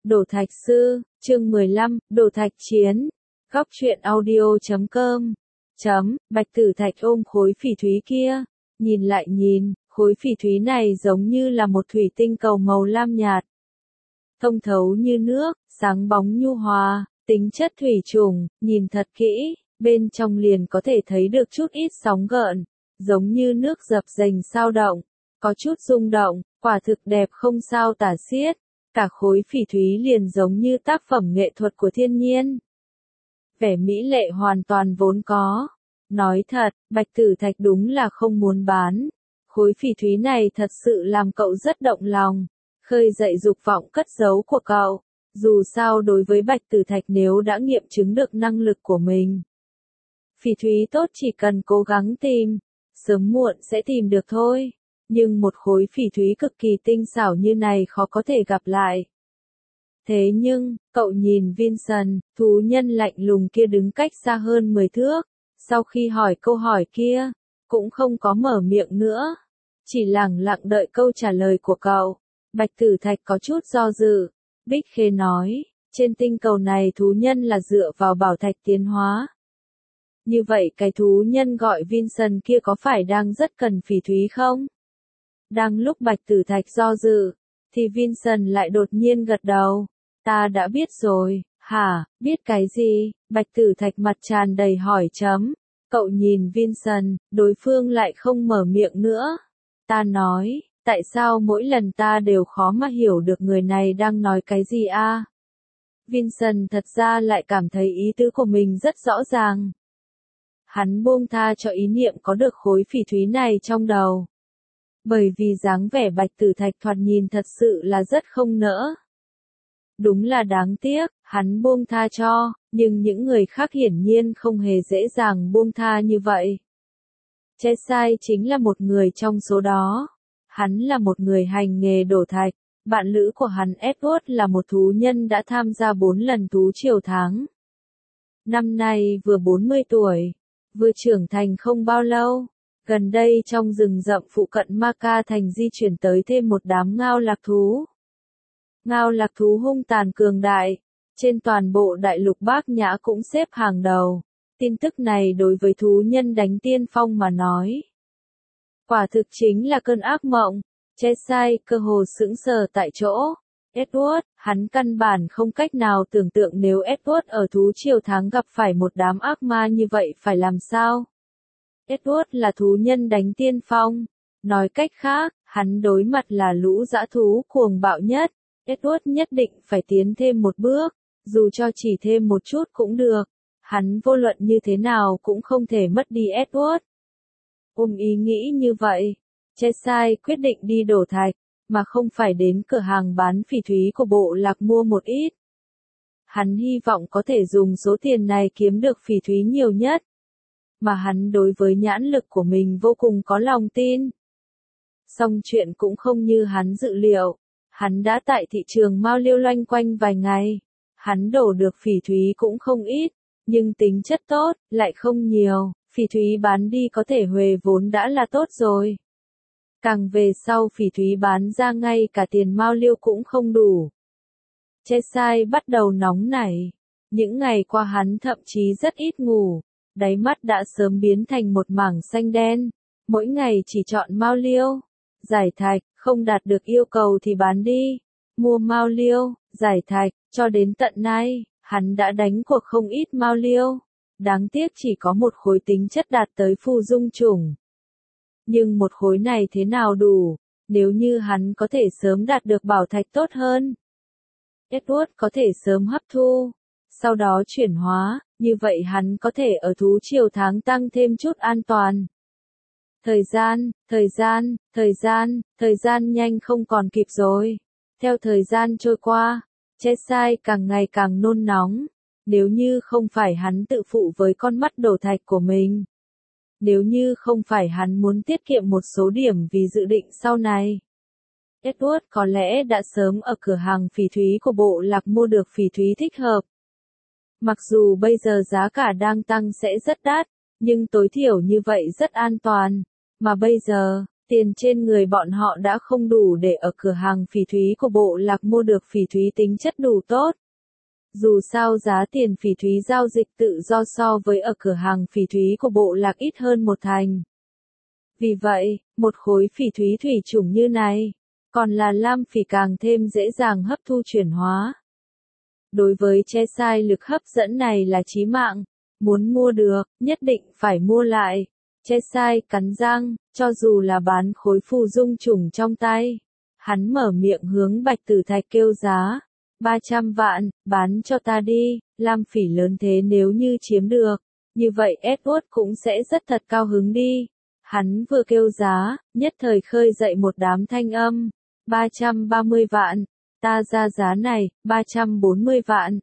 Đổ thạch sư, chương 15, đổ thạch chiến. Góc truyện audio.com. Bạch Tử Thạch ôm khối phỉ thúy kia, nhìn lại nhìn, khối phỉ thúy này giống như là một thủy tinh cầu màu lam nhạt. Thông thấu như nước, sáng bóng nhu hòa, tính chất thủy trùng, nhìn thật kỹ, bên trong liền có thể thấy được chút ít sóng gợn, giống như nước dập dềnh sao động, có chút rung động, quả thực đẹp không sao tả xiết. Cả khối phỉ thúy liền giống như tác phẩm nghệ thuật của thiên nhiên. Vẻ mỹ lệ hoàn toàn vốn có. Nói thật, Bạch Tử Thạch đúng là không muốn bán. Khối phỉ thúy này thật sự làm cậu rất động lòng, khơi dậy dục vọng cất giấu của cậu. Dù sao đối với Bạch Tử Thạch nếu đã nghiệm chứng được năng lực của mình. Phỉ thúy tốt chỉ cần cố gắng tìm, sớm muộn sẽ tìm được thôi. Nhưng một khối phỉ thúy cực kỳ tinh xảo như này khó có thể gặp lại. Thế nhưng, cậu nhìn Vincent, thú nhân lạnh lùng kia đứng cách xa hơn 10 thước, sau khi hỏi câu hỏi kia, cũng không có mở miệng nữa, chỉ lẳng lặng đợi câu trả lời của cậu. Bạch Tử Thạch có chút do dự, Bích Khê nói, trên tinh cầu này thú nhân là dựa vào bảo thạch tiến hóa. Như vậy cái thú nhân gọi Vincent kia có phải đang rất cần phỉ thúy không? Đang lúc Bạch Tử Thạch do dự, thì Vincent lại đột nhiên gật đầu. Ta đã biết rồi, hả, biết cái gì? Bạch Tử Thạch mặt tràn đầy hỏi chấm. Cậu nhìn Vincent, đối phương lại không mở miệng nữa. Ta nói, tại sao mỗi lần ta đều khó mà hiểu được người này đang nói cái gì a? Vincent thật ra lại cảm thấy ý tứ của mình rất rõ ràng. Hắn buông tha cho ý niệm có được khối phỉ thúy này trong đầu. Bởi vì dáng vẻ Bạch Tử Thạch thoạt nhìn thật sự là rất không nỡ. Đúng là đáng tiếc, hắn buông tha cho, nhưng những người khác hiển nhiên không hề dễ dàng buông tha như vậy. Chesai chính là một người trong số đó. Hắn là một người hành nghề đổ thạch, bạn lữ của hắn Edward là một thú nhân đã tham gia 4 lần thú triều tháng. Năm nay vừa 40 tuổi, vừa trưởng thành không bao lâu. Gần đây trong rừng rậm phụ cận Ma-ca thành di chuyển tới thêm một đám ngao lạc thú. Ngao lạc thú hung tàn cường đại, trên toàn bộ đại lục Bát Nhã cũng xếp hàng đầu. Tin tức này đối với thú nhân đánh tiên phong mà nói, quả thực chính là cơn ác mộng. Chesai cơ hồ sững sờ tại chỗ. Edward, hắn căn bản không cách nào tưởng tượng nếu Edward ở thú triều tháng gặp phải một đám ác ma như vậy phải làm sao. Edward là thú nhân đánh tiên phong. Nói cách khác, hắn đối mặt là lũ dã thú cuồng bạo nhất. Edward nhất định phải tiến thêm một bước, dù cho chỉ thêm một chút cũng được. Hắn vô luận như thế nào cũng không thể mất đi Edward. Ôm ý nghĩ như vậy, Chesai quyết định đi đổ thạch, mà không phải đến cửa hàng bán phỉ thúy của bộ lạc mua một ít. Hắn hy vọng có thể dùng số tiền này kiếm được phỉ thúy nhiều nhất. Mà hắn đối với nhãn lực của mình vô cùng có lòng tin. Song chuyện cũng không như hắn dự liệu. Hắn đã tại thị trường Mao Liêu loanh quanh vài ngày. Hắn đổ được phỉ thúy cũng không ít, nhưng tính chất tốt, lại không nhiều. Phỉ thúy bán đi có thể huề vốn đã là tốt rồi. Càng về sau phỉ thúy bán ra ngay cả tiền Mao Liêu cũng không đủ. Chesai bắt đầu nóng nảy. Những ngày qua hắn thậm chí rất ít ngủ. Đáy mắt đã sớm biến thành một mảng xanh đen. Mỗi ngày chỉ chọn Mao Liêu, giải thạch, không đạt được yêu cầu thì bán đi. Mua Mao Liêu, giải thạch, cho đến tận nay, hắn đã đánh cuộc không ít Mao Liêu. Đáng tiếc chỉ có một khối tính chất đạt tới phù dung chủng. Nhưng một khối này thế nào đủ, nếu như hắn có thể sớm đạt được bảo thạch tốt hơn. Edward có thể sớm hấp thu, sau đó chuyển hóa, như vậy hắn có thể ở thú triều tháng tăng thêm chút an toàn. Thời gian nhanh không còn kịp rồi. Theo thời gian trôi qua, Chesai càng ngày càng nôn nóng. Nếu như không phải hắn tự phụ với con mắt đổ thạch của mình. Nếu như không phải hắn muốn tiết kiệm một số điểm vì dự định sau này. Edward có lẽ đã sớm ở cửa hàng phỉ thúy của bộ lạc mua được phỉ thúy thích hợp. Mặc dù bây giờ giá cả đang tăng sẽ rất đắt, nhưng tối thiểu như vậy rất an toàn. Mà bây giờ, Tiền trên người bọn họ đã không đủ để ở cửa hàng phỉ thúy của bộ lạc mua được phỉ thúy tính chất đủ tốt. Dù sao giá tiền phỉ thúy giao dịch tự do so với ở cửa hàng phỉ thúy của bộ lạc ít hơn một thành. Vì vậy, một khối phỉ thúy thủy chủng như này, còn là lam phỉ càng thêm dễ dàng hấp thu chuyển hóa. Đối với Cheshire lực hấp dẫn này là chí mạng, muốn mua được, nhất định phải mua lại. Cheshire cắn răng, cho dù là bán khối phù dung trùng trong tay. Hắn mở miệng hướng Bạch Tử Thạch kêu giá. 300 vạn, bán cho ta đi, lam phỉ lớn thế nếu như chiếm được. Như vậy Edward cũng sẽ rất thật cao hứng đi. Hắn vừa kêu giá, nhất thời khơi dậy một đám thanh âm. 330 vạn, ta ra giá này, 340 vạn,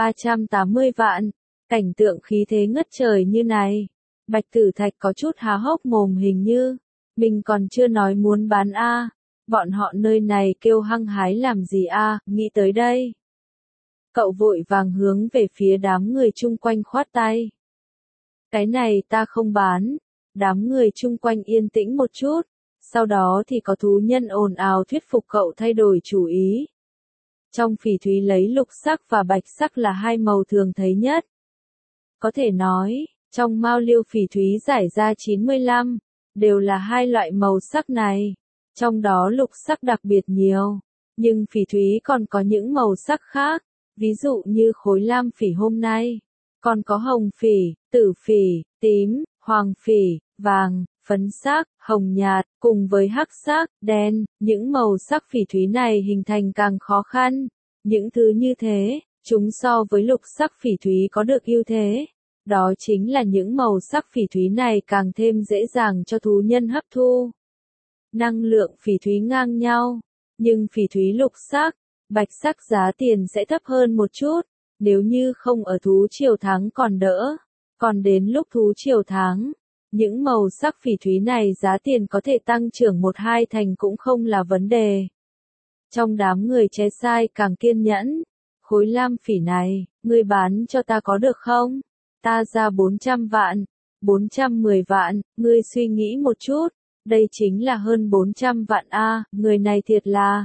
380 vạn. Cảnh tượng khí thế ngất trời như này. Bạch Tử Thạch có chút há hốc mồm hình như, mình còn chưa nói muốn bán a, bọn họ nơi này kêu hăng hái làm gì a, nghĩ tới đây. Cậu vội vàng hướng về phía đám người chung quanh khoát tay. Cái này ta không bán, đám người chung quanh yên tĩnh một chút, sau đó thì có thú nhân ồn ào thuyết phục cậu thay đổi chủ ý. Trong phỉ thúy lấy lục sắc và bạch sắc là hai màu thường thấy nhất. Có thể nói, trong mao liêu phỉ thúy giải ra 95, đều là hai loại màu sắc này, trong đó lục sắc đặc biệt nhiều, nhưng phỉ thúy còn có những màu sắc khác, ví dụ như khối lam phỉ hôm nay, còn có hồng phỉ, tử phỉ, tím, hoàng phỉ, vàng, phấn sắc, hồng nhạt, cùng với hắc sắc, đen, những màu sắc phỉ thúy này hình thành càng khó khăn, những thứ như thế, chúng so với lục sắc phỉ thúy có được ưu thế. Đó chính là những màu sắc phỉ thúy này càng thêm dễ dàng cho thú nhân hấp thu. Năng lượng phỉ thúy ngang nhau, nhưng phỉ thúy lục sắc, bạch sắc giá tiền sẽ thấp hơn một chút, nếu như không ở thú triều tháng còn đỡ, còn đến lúc thú triều tháng, những màu sắc phỉ thúy này giá tiền có thể tăng trưởng 1-2 thành cũng không là vấn đề. Trong đám người Cheshire càng kiên nhẫn, khối lam phỉ này, ngươi bán cho ta có được không? Ta ra 400 vạn, 410 vạn, ngươi suy nghĩ một chút, đây chính là hơn 400 vạn a, người này thiệt là.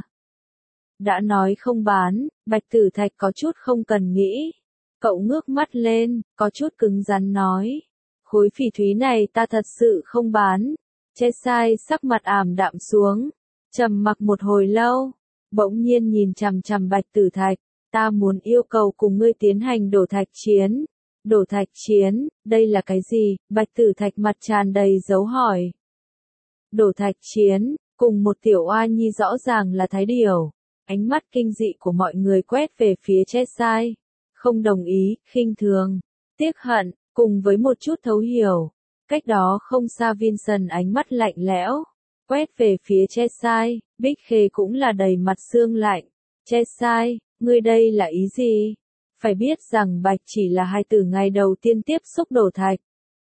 Đã nói không bán, Bạch Tử Thạch có chút không cần nghĩ. Cậu ngước mắt lên, có chút cứng rắn nói. Khối phỉ thúy này ta thật sự không bán. Cheshire sắc mặt ảm đạm xuống, trầm mặc một hồi lâu, bỗng nhiên nhìn chằm chằm Bạch Tử Thạch, ta muốn yêu cầu cùng ngươi tiến hành đổ thạch chiến. Đổ thạch chiến, đây là cái gì? Bạch Tử Thạch mặt tràn đầy dấu hỏi. Đổ thạch chiến, cùng một tiểu oa nhi rõ ràng là thái điểu. Ánh mắt kinh dị của mọi người quét về phía Cheshire. Không đồng ý, khinh thường, tiếc hận, cùng với một chút thấu hiểu. Cách đó không xa Vincent ánh mắt lạnh lẽo, quét về phía Cheshire. Bích Khê cũng là đầy mặt sương lạnh. Cheshire, ngươi đây là ý gì? Phải biết rằng Bạch chỉ là hai từ ngày đầu tiên tiếp xúc đổ thạch.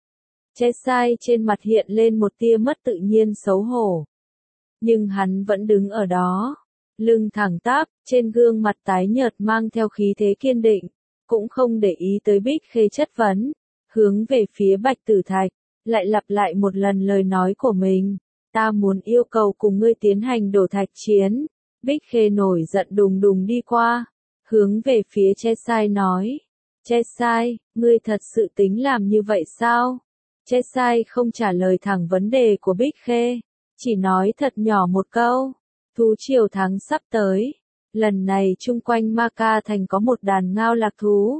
Cheshire trên mặt hiện lên một tia mất tự nhiên xấu hổ. Nhưng hắn vẫn đứng ở đó, lưng thẳng tắp, trên gương mặt tái nhợt mang theo khí thế kiên định, cũng không để ý tới Bích Khê chất vấn, hướng về phía Bạch Tử Thạch, lại lặp lại một lần lời nói của mình, ta muốn yêu cầu cùng ngươi tiến hành đổ thạch chiến. Bích Khê nổi giận đùng đùng đi qua, hướng về phía Cheshire nói, Cheshire, ngươi thật sự tính làm như vậy sao? Cheshire không trả lời thẳng vấn đề của Bích Khê, chỉ nói thật nhỏ một câu, thú triều tháng sắp tới, lần này chung quanh Ma Ca thành có một đàn ngao lạc thú.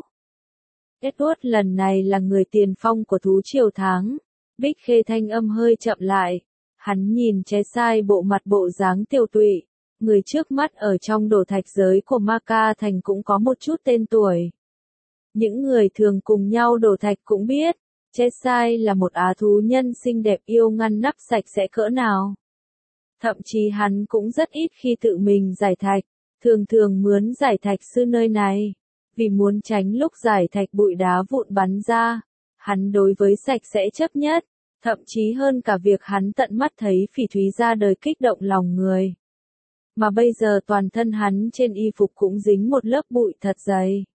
Edward lần này là người tiền phong của thú triều tháng. Bích Khê thanh âm hơi chậm lại, hắn nhìn Cheshire bộ mặt bộ dáng tiều tụy. Người trước mắt ở trong đổ thạch giới của Ma Ca thành cũng có một chút tên tuổi. Những người thường cùng nhau đổ thạch cũng biết, Cheshire là một á thú nhân xinh đẹp yêu ngăn nắp sạch sẽ cỡ nào. Thậm chí hắn cũng rất ít khi tự mình giải thạch, thường thường mướn giải thạch sư nơi này. Vì muốn tránh lúc giải thạch bụi đá vụn bắn ra, hắn đối với sạch sẽ chấp nhất, thậm chí hơn cả việc hắn tận mắt thấy phỉ thúy ra đời kích động lòng người. Mà bây giờ toàn thân hắn trên y phục cũng dính một lớp bụi thật dày.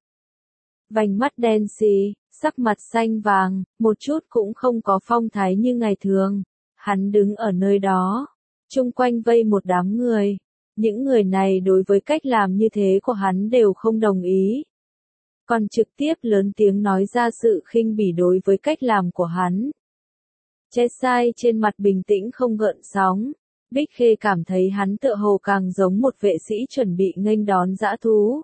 Vành mắt đen xì, sắc mặt xanh vàng, một chút cũng không có phong thái như ngày thường. Hắn đứng ở nơi đó, chung quanh vây một đám người. Những người này đối với cách làm như thế của hắn đều không đồng ý. Còn trực tiếp lớn tiếng nói ra sự khinh bỉ đối với cách làm của hắn. Chesai trên mặt bình tĩnh không gợn sóng. Bích Khê cảm thấy hắn tựa hồ càng giống một vệ sĩ chuẩn bị nghênh đón dã thú.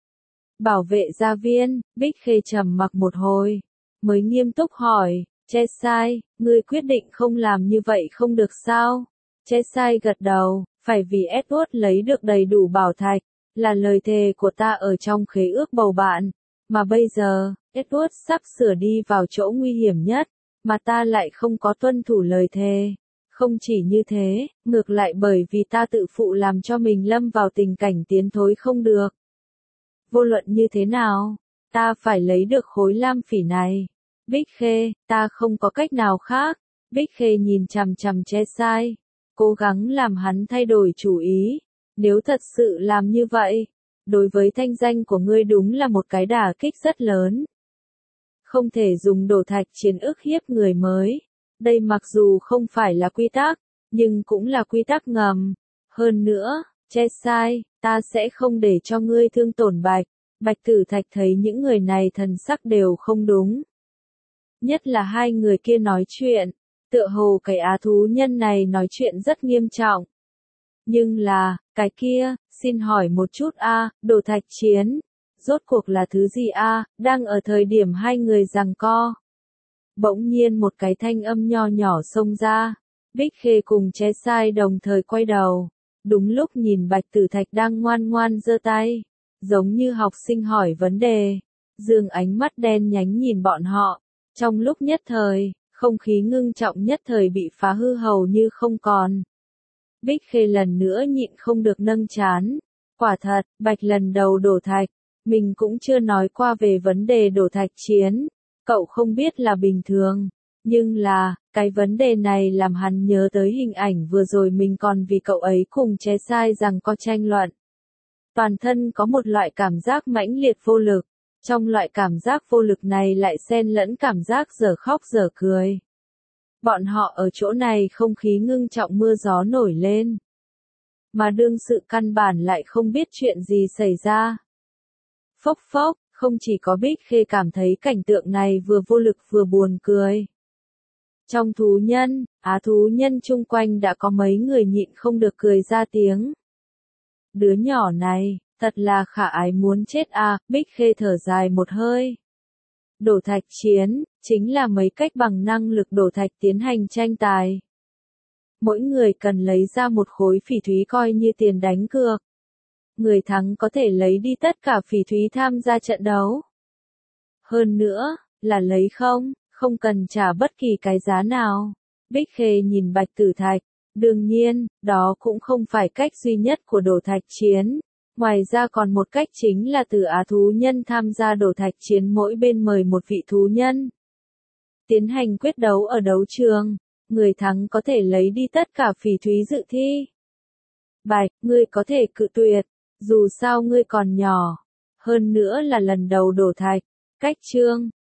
Bảo vệ gia viên, Bích Khê trầm mặc một hồi, mới nghiêm túc hỏi, Chesai, ngươi quyết định không làm như vậy không được sao? Chesai gật đầu, phải vì Edward lấy được đầy đủ bảo thạch, là lời thề của ta ở trong khế ước bầu bạn, mà bây giờ, Edward sắp sửa đi vào chỗ nguy hiểm nhất, mà ta lại không có tuân thủ lời thề. Không chỉ như thế, ngược lại bởi vì ta tự phụ làm cho mình lâm vào tình cảnh tiến thối không được. Vô luận như thế nào, ta phải lấy được khối lam phỉ này. Bích Khê, ta không có cách nào khác. Bích Khê nhìn chằm chằm Chesai, cố gắng làm hắn thay đổi chủ ý. Nếu thật sự làm như vậy, đối với thanh danh của ngươi đúng là một cái đả kích rất lớn. Không thể dùng đổ thạch chiến ức hiếp người mới. Đây mặc dù không phải là quy tắc, nhưng cũng là quy tắc ngầm. Hơn nữa, Chesai, ta sẽ không để cho ngươi thương tổn Bạch. Bạch Tử Thạch thấy những người này thần sắc đều không đúng. Nhất là hai người kia nói chuyện, tựa hồ cái á thú nhân này nói chuyện rất nghiêm trọng. Nhưng là, cái kia, xin hỏi một chút đồ thạch chiến, rốt cuộc là thứ gì đang ở thời điểm hai người giằng co. Bỗng nhiên một cái thanh âm nho nhỏ xông ra, Bích Khê cùng Chesai đồng thời quay đầu, đúng lúc nhìn Bạch Tử Thạch đang ngoan ngoan giơ tay, giống như học sinh hỏi vấn đề, dương ánh mắt đen nhánh nhìn bọn họ, trong lúc nhất thời, không khí ngưng trọng nhất thời bị phá hư hầu như không còn. Bích Khê lần nữa nhịn không được nâng trán, quả thật, Bạch lần đầu đổ thạch, mình cũng chưa nói qua về vấn đề đổ thạch chiến. Cậu không biết là bình thường, nhưng là, cái vấn đề này làm hắn nhớ tới hình ảnh vừa rồi mình còn vì cậu ấy cùng Chesai rằng có tranh luận. Toàn thân có một loại cảm giác mãnh liệt vô lực, trong loại cảm giác vô lực này lại xen lẫn cảm giác dở khóc dở cười. Bọn họ ở chỗ này không khí ngưng trọng mưa gió nổi lên. Mà đương sự căn bản lại không biết chuyện gì xảy ra. Phốc phốc. Không chỉ có Bích Khê cảm thấy cảnh tượng này vừa vô lực vừa buồn cười. Trong thú nhân, á thú nhân chung quanh đã có mấy người nhịn không được cười ra tiếng. Đứa nhỏ này, thật là khả ái muốn chết Bích Khê thở dài một hơi. Đổ thạch chiến, chính là mấy cách bằng năng lực đổ thạch tiến hành tranh tài. Mỗi người cần lấy ra một khối phỉ thúy coi như tiền đánh cược. Người thắng có thể lấy đi tất cả phỉ thúy tham gia trận đấu. Hơn nữa, là lấy không cần trả bất kỳ cái giá nào. Bích Khê nhìn Bạch Tử Thạch, đương nhiên, đó cũng không phải cách duy nhất của đổ thạch chiến. Ngoài ra còn một cách chính là từ á thú nhân tham gia đổ thạch chiến mỗi bên mời một vị thú nhân. Tiến hành quyết đấu ở đấu trường, người thắng có thể lấy đi tất cả phỉ thúy dự thi. Bạch, ngươi có thể cự tuyệt. Dù sao ngươi còn nhỏ, hơn nữa là lần đầu đổ thạch, cách chương,